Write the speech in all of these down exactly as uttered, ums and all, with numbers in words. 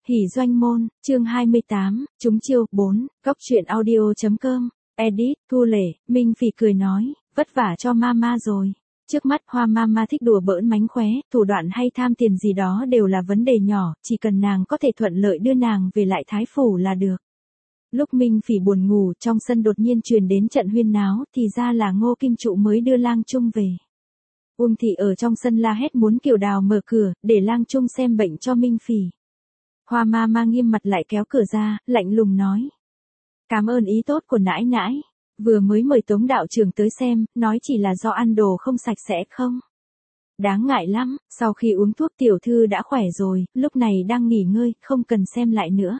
Hỉ doanh môn, chương hai mươi tám, chúng chiêu, bốn, góc truyện audio.com, edit, Thu Lệ, Minh Phỉ cười nói, vất vả cho mama rồi. Trước mắt Hoa Mama thích đùa bỡn mánh khóe, thủ đoạn hay tham tiền gì đó đều là vấn đề nhỏ, chỉ cần nàng có thể thuận lợi đưa nàng về lại Thái Phủ là được. Lúc Minh Phỉ buồn ngủ, trong sân đột nhiên truyền đến trận huyên náo, thì ra là Ngô Kim Trụ mới đưa Lang Trung về. Uông thị ở trong sân la hét muốn Kiều Đào mở cửa, để Lang Trung xem bệnh cho Minh Phỉ. Hoa Mama nghiêm mặt lại kéo cửa ra, lạnh lùng nói. Cảm ơn ý tốt của nãi nãi. Vừa mới mời Tống đạo trưởng tới xem, nói chỉ là do ăn đồ không sạch sẽ không? Đáng ngại lắm, sau khi uống thuốc tiểu thư đã khỏe rồi, lúc này đang nghỉ ngơi, không cần xem lại nữa.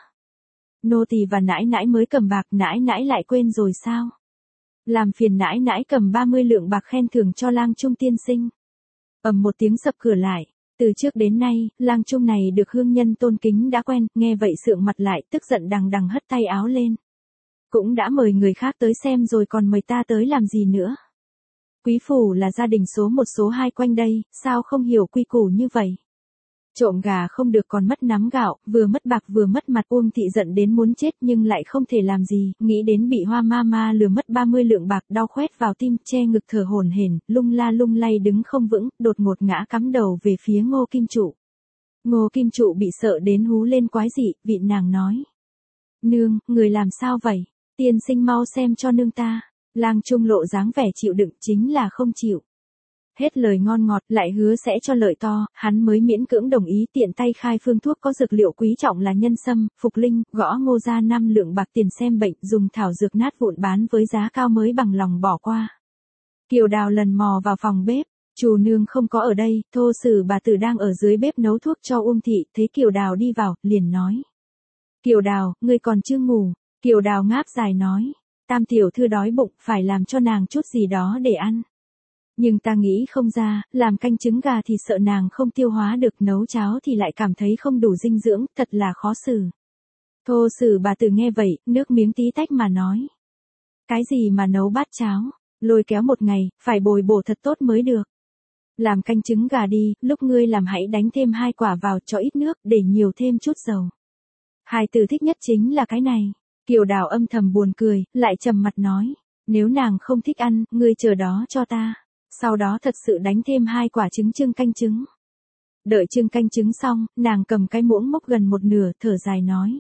Nô tỳ và nãi nãi mới cầm bạc, nãi nãi lại quên rồi sao? Làm phiền nãi nãi cầm ba mươi lượng bạc khen thưởng cho Lang Trung tiên sinh. Ầm một tiếng sập cửa lại. Từ trước đến nay, Lang Trung này được hương nhân tôn kính đã quen, nghe vậy sượng mặt lại, tức giận đằng đằng hất tay áo lên. Cũng đã mời người khác tới xem rồi còn mời ta tới làm gì nữa. Quý phủ là gia đình số một số hai quanh đây, sao không hiểu quy củ như vậy. Trộm gà không được còn mất nắm gạo, vừa mất bạc vừa mất mặt. Uông thị giận đến muốn chết nhưng lại không thể làm gì, nghĩ đến bị Hoa Mama lừa mất ba mươi lượng bạc, đau khoét vào tim, che ngực thở hổn hển, lung la lung lay đứng không vững, đột ngột ngã cắm đầu về phía Ngô Kim Trụ. Ngô Kim Trụ bị sợ đến hú lên quái dị, vịn nàng nói. Nương, người làm sao vậy? Tiên sinh mau xem cho nương ta. Lang Trung lộ dáng vẻ chịu đựng, chính là không chịu. Hết lời ngon ngọt, lại hứa sẽ cho lợi to, hắn mới miễn cưỡng đồng ý, tiện tay khai phương thuốc có dược liệu quý trọng là nhân sâm, phục linh, gõ Ngô ra năm lượng bạc tiền xem bệnh, dùng thảo dược nát vụn bán với giá cao mới bằng lòng bỏ qua. Kiều Đào lần mò vào phòng bếp, chủ nương không có ở đây, Thô Sử bà tử đang ở dưới bếp nấu thuốc cho Uông thị, thấy Kiều Đào đi vào, liền nói. Kiều Đào, ngươi còn chưa ngủ. Kiều Đào ngáp dài nói, Tam tiểu thư đói bụng, phải làm cho nàng chút gì đó để ăn. Nhưng ta nghĩ không ra, làm canh trứng gà thì sợ nàng không tiêu hóa được, nấu cháo thì lại cảm thấy không đủ dinh dưỡng, thật là khó xử. Thô Sử bà tử nghe vậy, nước miếng tí tách mà nói. Cái gì mà nấu bát cháo, lôi kéo một ngày, phải bồi bổ thật tốt mới được. Làm canh trứng gà đi, lúc ngươi làm hãy đánh thêm hai quả vào, cho ít nước, để nhiều thêm chút dầu. Hai từ thích nhất chính là cái này. Kiều Đào âm thầm buồn cười, lại trầm mặt nói, nếu nàng không thích ăn, ngươi chờ đó cho ta. Sau đó thật sự đánh thêm hai quả trứng trưng canh trứng. Đợi trưng canh trứng xong, nàng cầm cái muỗng múc gần một nửa, thở dài nói.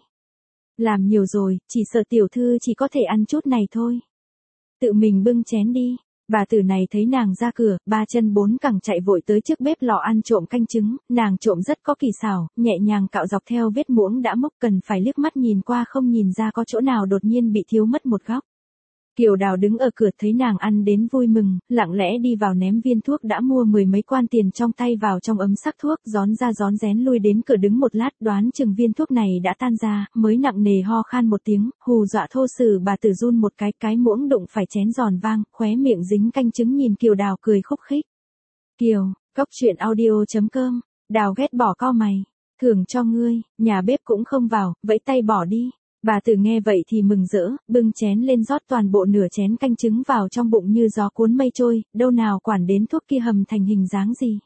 Làm nhiều rồi, chỉ sợ tiểu thư chỉ có thể ăn chút này thôi. Tự mình bưng chén đi. Bà tử này thấy nàng ra cửa, ba chân bốn cẳng chạy vội tới trước bếp lò ăn trộm canh trứng, nàng trộm rất có kỳ xảo, nhẹ nhàng cạo dọc theo vết muỗng đã mốc, cần phải liếc mắt nhìn qua không nhìn ra có chỗ nào đột nhiên bị thiếu mất một góc. Kiều Đào đứng ở cửa thấy nàng ăn đến vui mừng, lặng lẽ đi vào ném viên thuốc đã mua mười mấy quan tiền trong tay vào trong ấm sắc thuốc, gión ra gión rén lui đến cửa đứng một lát, đoán chừng viên thuốc này đã tan ra, mới nặng nề ho khan một tiếng, hù dọa Thô Sử bà tử run một cái, cái muỗng đụng phải chén giòn vang, khóe miệng dính canh trứng nhìn Kiều Đào cười khúc khích. Kiều, góc truyện audio.com, Đào ghét bỏ co mày, thưởng cho ngươi, nhà bếp cũng không vào, vẫy tay bỏ đi. Bà tử nghe vậy thì mừng rỡ, bưng chén lên rót toàn bộ nửa chén canh trứng vào trong bụng như gió cuốn mây trôi, đâu nào quản đến thuốc kia hầm thành hình dáng gì.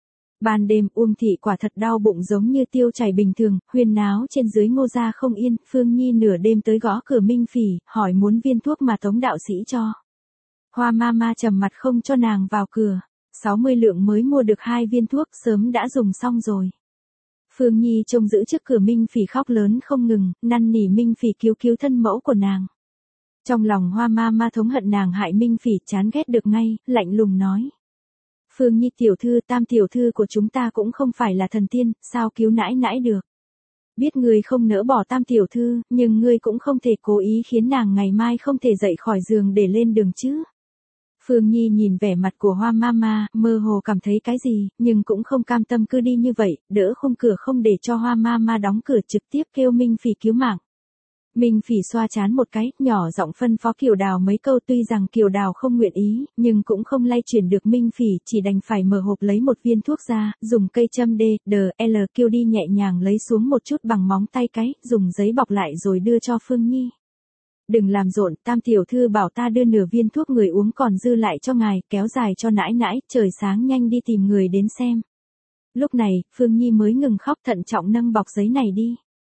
Ban đêm Uông thị quả thật đau bụng giống như tiêu chảy bình thường, huyên náo trên dưới Ngô gia không yên, Phương Nhi nửa đêm tới gõ cửa Minh Phỉ, hỏi muốn viên thuốc mà Tống đạo sĩ cho. Hoa Mama trầm mặt không cho nàng vào cửa, sáu mươi lượng mới mua được hai viên thuốc sớm đã dùng xong rồi. Phương Nhi trông giữ trước cửa Minh Phỉ khóc lớn không ngừng, năn nỉ Minh Phỉ cứu cứu thân mẫu của nàng. Trong lòng Hoa Mama thống hận nàng hại Minh Phỉ, chán ghét được ngay, lạnh lùng nói. Phương Nhi tiểu thư, Tam tiểu thư của chúng ta cũng không phải là thần tiên, sao cứu nãi nãi được. Biết ngươi không nỡ bỏ Tam tiểu thư, nhưng ngươi cũng không thể cố ý khiến nàng ngày mai không thể dậy khỏi giường để lên đường chứ. Phương Nhi nhìn vẻ mặt của Hoa Mama, mơ hồ cảm thấy cái gì, nhưng cũng không cam tâm cứ đi như vậy, đỡ khung cửa không để cho Hoa Mama đóng cửa, trực tiếp kêu Minh Phỉ cứu mạng. Minh Phỉ xoa chán một cái, nhỏ giọng phân phó Kiều Đào mấy câu, tuy rằng Kiều Đào không nguyện ý, nhưng cũng không lay chuyển được Minh Phỉ, chỉ đành phải mở hộp lấy một viên thuốc ra, dùng cây châm D, D, L kêu đi nhẹ nhàng lấy xuống một chút bằng móng tay cái, dùng giấy bọc lại rồi đưa cho Phương Nhi. Đừng làm rộn, Tam tiểu thư bảo ta đưa nửa viên thuốc người uống còn dư lại cho ngài, kéo dài cho nãi nãi, trời sáng nhanh đi tìm người đến xem. Lúc này, Phương Nhi mới ngừng khóc, thận trọng nâng bọc giấy này đi.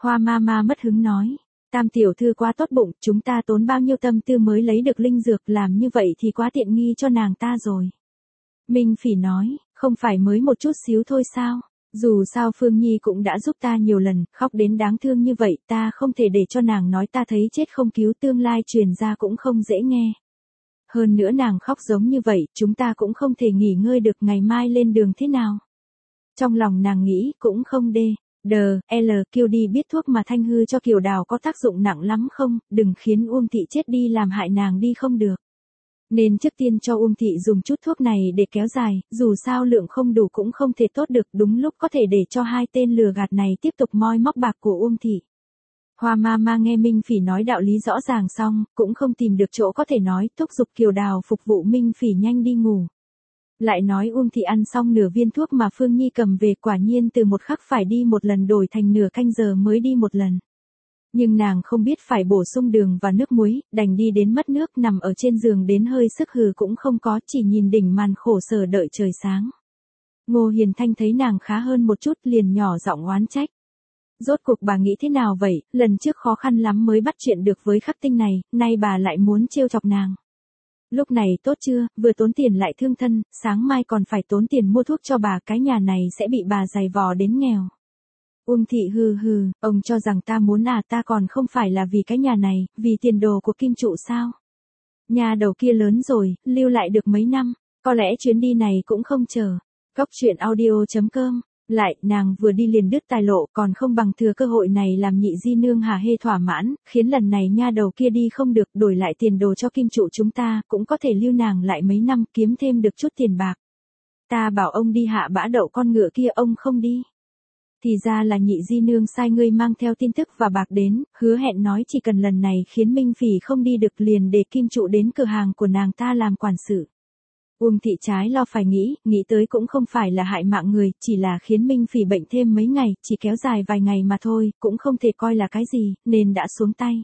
Hoa Mama mất hứng nói. Tam tiểu thư quá tốt bụng, chúng ta tốn bao nhiêu tâm tư mới lấy được linh dược, làm như vậy thì quá tiện nghi cho nàng ta rồi. Minh Phỉ nói, không phải mới một chút xíu thôi sao? Dù sao Phương Nhi cũng đã giúp ta nhiều lần, khóc đến đáng thương như vậy, ta không thể để cho nàng nói ta thấy chết không cứu, tương lai truyền ra cũng không dễ nghe. Hơn nữa nàng khóc giống như vậy, chúng ta cũng không thể nghỉ ngơi được, ngày mai lên đường thế nào? Trong lòng nàng nghĩ, cũng không đê. Đờ, L, Kiều đi biết thuốc mà Thanh Hư cho Kiều Đào có tác dụng nặng lắm không, đừng khiến Uông Thị chết đi làm hại nàng đi không được. Nên trước tiên cho Uông Thị dùng chút thuốc này để kéo dài, dù sao lượng không đủ cũng không thể tốt được, đúng lúc có thể để cho hai tên lừa gạt này tiếp tục moi móc bạc của Uông Thị. Hoa Mama nghe Minh Phỉ nói đạo lý rõ ràng xong, cũng không tìm được chỗ có thể nói, thúc giục Kiều Đào phục vụ Minh Phỉ nhanh đi ngủ. Lại nói Uông Thị ăn xong nửa viên thuốc mà Phương Nhi cầm về, quả nhiên từ một khắc phải đi một lần đổi thành nửa canh giờ mới đi một lần. Nhưng nàng không biết phải bổ sung đường và nước muối, đành đi đến mất nước, nằm ở trên giường đến hơi sức hừ cũng không có, chỉ nhìn đỉnh màn khổ sở đợi trời sáng. Ngô Hiền Thanh thấy nàng khá hơn một chút liền nhỏ giọng oán trách. Rốt cuộc bà nghĩ thế nào vậy, lần trước khó khăn lắm mới bắt chuyện được với Khắc Tinh này, nay bà lại muốn trêu chọc nàng. Lúc này tốt chưa, vừa tốn tiền lại thương thân, sáng mai còn phải tốn tiền mua thuốc cho bà, cái nhà này sẽ bị bà giày vò đến nghèo. Uông Thị hừ hừ, ông cho rằng ta muốn à, ta còn không phải là vì cái nhà này, vì tiền đồ của Kim Trụ sao? Nhà đầu kia lớn rồi, lưu lại được mấy năm, có lẽ chuyến đi này cũng không chờ. Góc truyện audio chấm com. Lại, nàng vừa đi liền đứt tài lộ, còn không bằng thừa cơ hội này làm nhị di nương hả hê thỏa mãn, khiến lần này nha đầu kia đi không được, đổi lại tiền đồ cho Kim Trụ chúng ta, cũng có thể lưu nàng lại mấy năm, kiếm thêm được chút tiền bạc. Ta bảo ông đi hạ bã đậu con ngựa kia, ông không đi. Thì ra là nhị di nương sai ngươi mang theo tin tức và bạc đến, hứa hẹn nói chỉ cần lần này khiến Minh Phỉ không đi được liền để Kim Trụ đến cửa hàng của nàng ta làm quản sự. Uông Thị trái lo phải nghĩ, nghĩ tới cũng không phải là hại mạng người, chỉ là khiến Minh Phỉ bệnh thêm mấy ngày, chỉ kéo dài vài ngày mà thôi, cũng không thể coi là cái gì, nên đã xuống tay.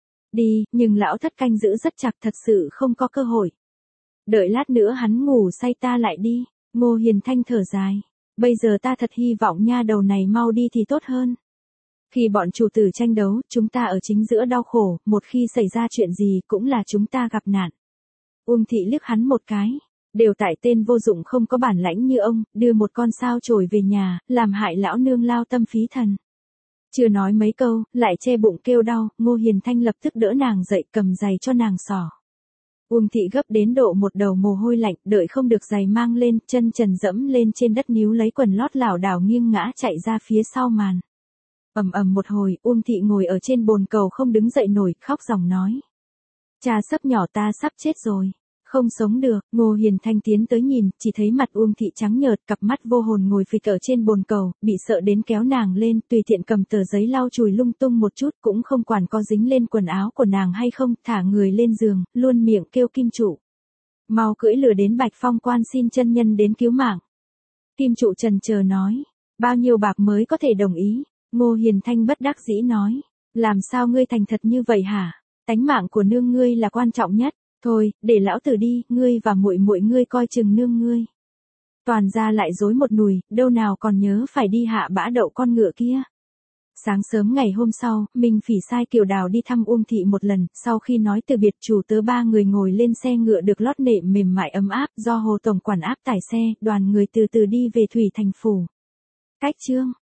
Đi, nhưng lão thất canh giữ rất chặt, thật sự không có cơ hội. Đợi lát nữa hắn ngủ say ta lại đi. Ngô Hiền Thanh thở dài. Bây giờ ta thật hy vọng nha đầu này mau đi thì tốt hơn. Khi bọn chủ tử tranh đấu, chúng ta ở chính giữa đau khổ, một khi xảy ra chuyện gì cũng là chúng ta gặp nạn. Uông Thị liếc hắn một cái. Đều tại tên vô dụng không có bản lãnh như ông, đưa một con sao chổi về nhà, làm hại lão nương lao tâm phí thần. Chưa nói mấy câu, lại che bụng kêu đau, Ngô Hiền Thanh lập tức đỡ nàng dậy, cầm giày cho nàng xỏ. Uông Thị gấp đến độ một đầu mồ hôi lạnh, đợi không được giày mang lên, chân trần dẫm lên trên đất níu lấy quần lót lảo đảo nghiêng ngã chạy ra phía sau màn. Ầm ầm một hồi, Uông Thị ngồi ở trên bồn cầu không đứng dậy nổi, khóc ròng nói. Cha sấp nhỏ ta sắp chết rồi. Không sống được, Ngô Hiền Thanh tiến tới nhìn, chỉ thấy mặt Uông Thị trắng nhợt, cặp mắt vô hồn ngồi phịch ở trên bồn cầu, bị sợ đến kéo nàng lên, tùy tiện cầm tờ giấy lau chùi lung tung một chút, cũng không quản có dính lên quần áo của nàng hay không, thả người lên giường, luôn miệng kêu Kim Trụ. Mau cưỡi lừa đến Bạch Phong quan xin chân nhân đến cứu mạng. Kim Trụ trần chờ nói, bao nhiêu bạc mới có thể đồng ý? Ngô Hiền Thanh bất đắc dĩ nói, làm sao ngươi thành thật như vậy hả? Tánh mạng của nương ngươi là quan trọng nhất. Thôi, để lão tử đi, ngươi và muội muội ngươi coi chừng nương ngươi. Toàn ra lại dối một nùi, đâu nào còn nhớ phải đi hạ bã đậu con ngựa kia. Sáng sớm ngày hôm sau, Minh Phỉ sai Kiều Đào đi thăm Uông Thị một lần, sau khi nói từ biệt chủ tớ ba người ngồi lên xe ngựa được lót nệm mềm mại ấm áp, do Hồ Tổng quản áp tải xe, đoàn người từ từ đi về Thủy Thành Phủ. Cách chương